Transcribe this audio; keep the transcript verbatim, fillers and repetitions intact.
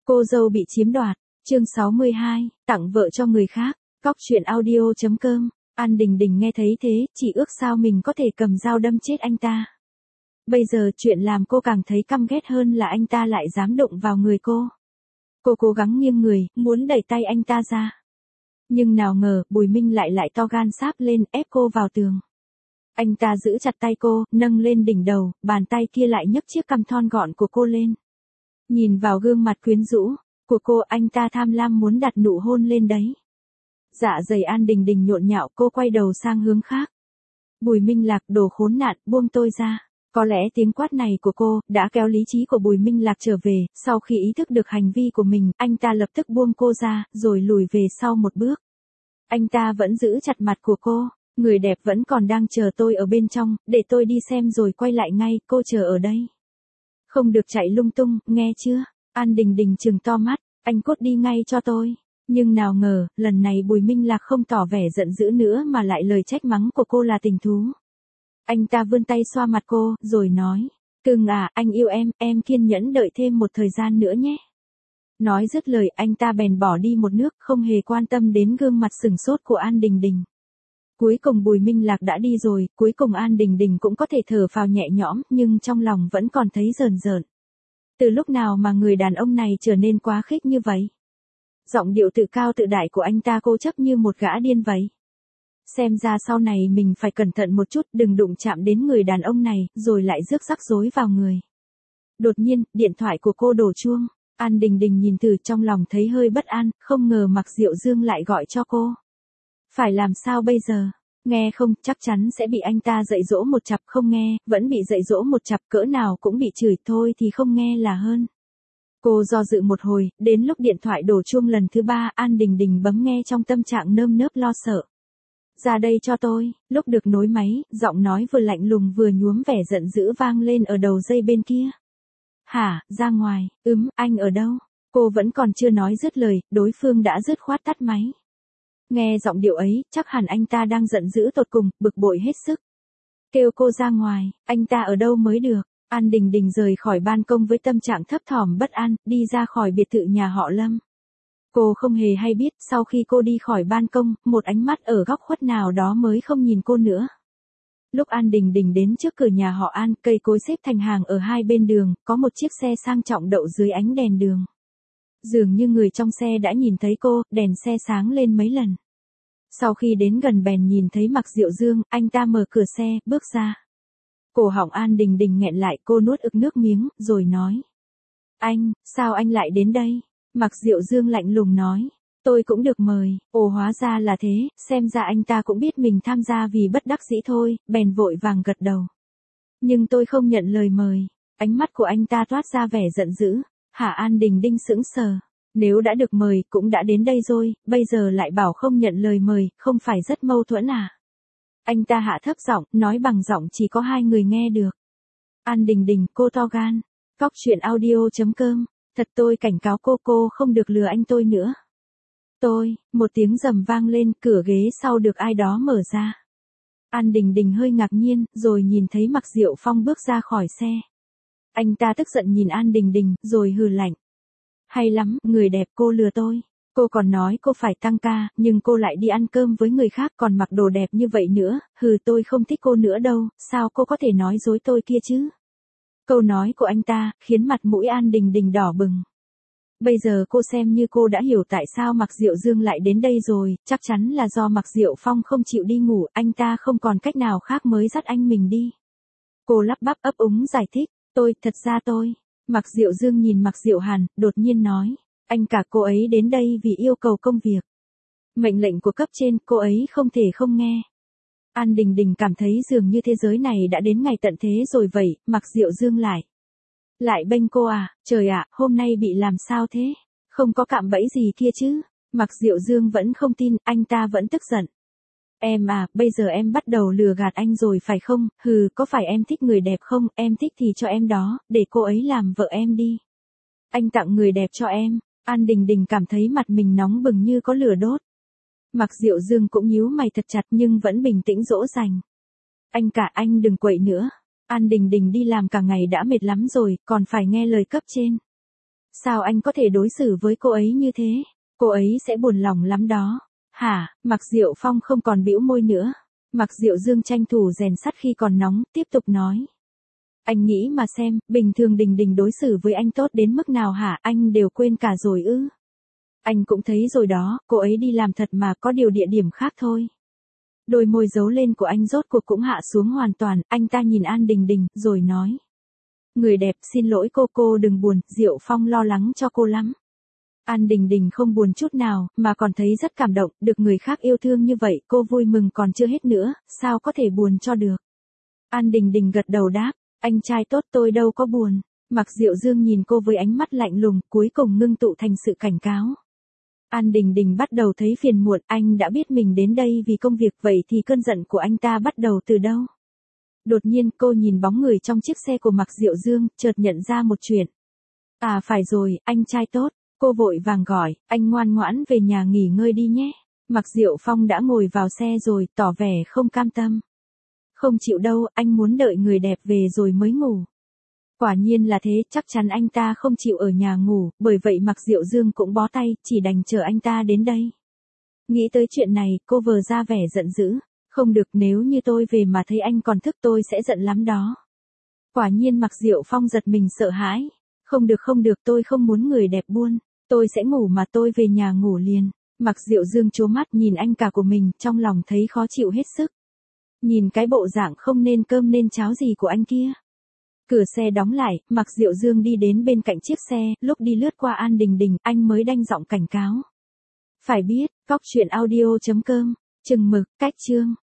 Cô dâu bị chiếm đoạt, chương sáu mươi hai, tặng vợ cho người khác, cóc truyện audio.com, An Đình Đình nghe thấy thế, chỉ ước sao mình có thể cầm dao đâm chết anh ta. Bây giờ chuyện làm cô càng thấy căm ghét hơn là anh ta lại dám động vào người cô. Cô cố gắng nghiêng người, muốn đẩy tay anh ta ra. Nhưng nào ngờ, Bùi Minh lại lại to gan sáp lên, ép cô vào tường. Anh ta giữ chặt tay cô, nâng lên đỉnh đầu, bàn tay kia lại nhấc chiếc cằm thon gọn của cô lên. Nhìn vào gương mặt quyến rũ của cô, anh ta tham lam muốn đặt nụ hôn lên đấy. Dạ dày An Đình Đình nhộn nhạo, cô quay đầu sang hướng khác. Bùi Minh Lạc, đồ khốn nạn, buông tôi ra. Có lẽ tiếng quát này của cô đã kéo lý trí của Bùi Minh Lạc trở về, sau khi ý thức được hành vi của mình, anh ta lập tức buông cô ra, rồi lùi về sau một bước. Anh ta vẫn giữ chặt mặt của cô, người đẹp vẫn còn đang chờ tôi ở bên trong, để tôi đi xem rồi quay lại ngay, cô chờ ở đây. Không được chạy lung tung, nghe chưa? An Đình Đình trừng to mắt, anh cút đi ngay cho tôi. Nhưng nào ngờ, lần này Bùi Minh Lạc không tỏ vẻ giận dữ nữa mà lại lời trách mắng của cô là tình thú. Anh ta vươn tay xoa mặt cô, rồi nói, cưng à, anh yêu em, em kiên nhẫn đợi thêm một thời gian nữa nhé. Nói dứt lời, anh ta bèn bỏ đi một nước, không hề quan tâm đến gương mặt sừng sốt của An Đình Đình. Cuối cùng Bùi Minh Lạc đã đi rồi, cuối cùng An Đình Đình cũng có thể thở phào nhẹ nhõm, nhưng trong lòng vẫn còn thấy rờn rợn. Từ lúc nào mà người đàn ông này trở nên quá khích như vậy? Giọng điệu tự cao tự đại của anh ta cố chấp như một gã điên vậy. Xem ra sau này mình phải cẩn thận một chút, đừng đụng chạm đến người đàn ông này, rồi lại rước rắc rối vào người. Đột nhiên, điện thoại của cô đổ chuông. An Đình Đình nhìn từ trong lòng thấy hơi bất an, không ngờ Mạc Diệu Dương lại gọi cho cô. Phải làm sao bây giờ? Nghe không, chắc chắn sẽ bị anh ta dạy dỗ một chặp, không nghe, vẫn bị dạy dỗ một chặp, cỡ nào cũng bị chửi, thôi thì không nghe là hơn. Cô do dự một hồi, đến lúc điện thoại đổ chuông lần thứ ba, An Đình Đình bấm nghe trong tâm trạng nơm nớp lo sợ. Ra đây cho tôi, lúc được nối máy, giọng nói vừa lạnh lùng vừa nhuốm vẻ giận dữ vang lên ở đầu dây bên kia. Hả, ra ngoài, ừm, anh ở đâu? Cô vẫn còn chưa nói dứt lời, đối phương đã dứt khoát tắt máy. Nghe giọng điệu ấy, chắc hẳn anh ta đang giận dữ tột cùng, bực bội hết sức. Kêu cô ra ngoài, anh ta ở đâu mới được? An Đình Đình rời khỏi ban công với tâm trạng thấp thỏm bất an, đi ra khỏi biệt thự nhà họ Lâm. Cô không hề hay biết, sau khi cô đi khỏi ban công, một ánh mắt ở góc khuất nào đó mới không nhìn cô nữa. Lúc An Đình Đình đến trước cửa nhà họ An, cây cối xếp thành hàng ở hai bên đường, có một chiếc xe sang trọng đậu dưới ánh đèn đường. Dường như người trong xe đã nhìn thấy cô, đèn xe sáng lên mấy lần. Sau khi đến gần bèn nhìn thấy Mạc Diệu Dương, anh ta mở cửa xe, bước ra. Cổ họng An Đình Đình nghẹn lại, cô nuốt ực nước miếng, rồi nói. Anh, sao anh lại đến đây? Mạc Diệu Dương lạnh lùng nói. Tôi cũng được mời, ồ hóa ra là thế, xem ra anh ta cũng biết mình tham gia vì bất đắc dĩ thôi, bèn vội vàng gật đầu. Nhưng tôi không nhận lời mời. Ánh mắt của anh ta toát ra vẻ giận dữ. Hả? An Đình Đình sững sờ. Nếu đã được mời, cũng đã đến đây rồi, bây giờ lại bảo không nhận lời mời, không phải rất mâu thuẫn à? Anh ta hạ thấp giọng, nói bằng giọng chỉ có hai người nghe được. An Đình Đình, cô to gan. Cóc truyện audio.com, thật tôi cảnh cáo cô, cô không được lừa anh tôi nữa. Tôi, một tiếng rầm vang lên, cửa ghế sau được ai đó mở ra. An Đình Đình hơi ngạc nhiên, rồi nhìn thấy Mạc Diệu Phong bước ra khỏi xe. Anh ta tức giận nhìn An Đình Đình, rồi hừ lạnh. Hay lắm, người đẹp, cô lừa tôi. Cô còn nói cô phải tăng ca, nhưng cô lại đi ăn cơm với người khác còn mặc đồ đẹp như vậy nữa, hừ tôi không thích cô nữa đâu, sao cô có thể nói dối tôi kia chứ? Câu nói của anh ta, khiến mặt mũi An Đình Đình đỏ bừng. Bây giờ cô xem như cô đã hiểu tại sao Mạc Diệu Dương lại đến đây rồi, chắc chắn là do Mạc Diệu Phong không chịu đi ngủ, anh ta không còn cách nào khác mới dắt anh mình đi. Cô lắp bắp ấp úng giải thích, tôi, thật ra tôi. Mạc Diệu Dương nhìn Mạc Diệu Hàn, đột nhiên nói, anh cả cô ấy đến đây vì yêu cầu công việc. Mệnh lệnh của cấp trên, cô ấy không thể không nghe. An Đình Đình cảm thấy dường như thế giới này đã đến ngày tận thế rồi vậy, Mạc Diệu Dương lại. Lại bênh cô à, trời ạ, hôm nay bị làm sao thế? Không có cạm bẫy gì kia chứ? Mạc Diệu Dương vẫn không tin, anh ta vẫn tức giận. Em à, bây giờ em bắt đầu lừa gạt anh rồi phải không? Hừ, có phải em thích người đẹp không? Em thích thì cho em đó, để cô ấy làm vợ em đi. Anh tặng người đẹp cho em. An Đình Đình cảm thấy mặt mình nóng bừng như có lửa đốt. Mạc Diệu Dương cũng nhíu mày thật chặt nhưng vẫn bình tĩnh dỗ dành. Anh cả, anh đừng quậy nữa. An Đình Đình đi làm cả ngày đã mệt lắm rồi, còn phải nghe lời cấp trên. Sao anh có thể đối xử với cô ấy như thế? Cô ấy sẽ buồn lòng lắm đó. Hả? Mạc Diệu Phong không còn bĩu môi nữa. Mạc Diệu Dương tranh thủ rèn sắt khi còn nóng, tiếp tục nói. Anh nghĩ mà xem, bình thường Đình Đình đối xử với anh tốt đến mức nào hả, anh đều quên cả rồi ư? Anh cũng thấy rồi đó, cô ấy đi làm thật mà, có điều địa điểm khác thôi. Đôi môi giấu lên của anh rốt cuộc cũng hạ xuống hoàn toàn, anh ta nhìn An Đình Đình, rồi nói. Người đẹp, xin lỗi cô, cô đừng buồn, Diệu Phong lo lắng cho cô lắm. An Đình Đình không buồn chút nào, mà còn thấy rất cảm động, được người khác yêu thương như vậy, cô vui mừng còn chưa hết nữa, sao có thể buồn cho được. An Đình Đình gật đầu đáp, anh trai tốt tôi đâu có buồn. Mạc Diệu Dương nhìn cô với ánh mắt lạnh lùng, cuối cùng ngưng tụ thành sự cảnh cáo. An Đình Đình bắt đầu thấy phiền muộn, anh đã biết mình đến đây vì công việc, vậy thì cơn giận của anh ta bắt đầu từ đâu? Đột nhiên cô nhìn bóng người trong chiếc xe của Mạc Diệu Dương, chợt nhận ra một chuyện. À phải rồi, anh trai tốt, cô vội vàng gọi, anh ngoan ngoãn về nhà nghỉ ngơi đi nhé. Mạc Diệu Phong đã ngồi vào xe rồi, tỏ vẻ không cam tâm. Không chịu đâu, anh muốn đợi người đẹp về rồi mới ngủ. Quả nhiên là thế, chắc chắn anh ta không chịu ở nhà ngủ, bởi vậy Mạc Diệu Dương cũng bó tay, chỉ đành chờ anh ta đến đây. Nghĩ tới chuyện này, cô vờ ra vẻ giận dữ. Không được, nếu như tôi về mà thấy anh còn thức tôi sẽ giận lắm đó. Quả nhiên Mạc Diệu Phong giật mình sợ hãi. Không được không được, tôi không muốn người đẹp buôn. Tôi sẽ ngủ mà, tôi về nhà ngủ liền. Mạc Diệu Dương trố mắt nhìn anh cả của mình, trong lòng thấy khó chịu hết sức. Nhìn cái bộ dạng không nên cơm nên cháo gì của anh kia. Cửa xe đóng lại, Mạc Diệu Dương đi đến bên cạnh chiếc xe, lúc đi lướt qua An Đình Đình, anh mới đanh giọng cảnh cáo. Phải biết, cóc truyện audio chấm com, chừng mực, cách chương.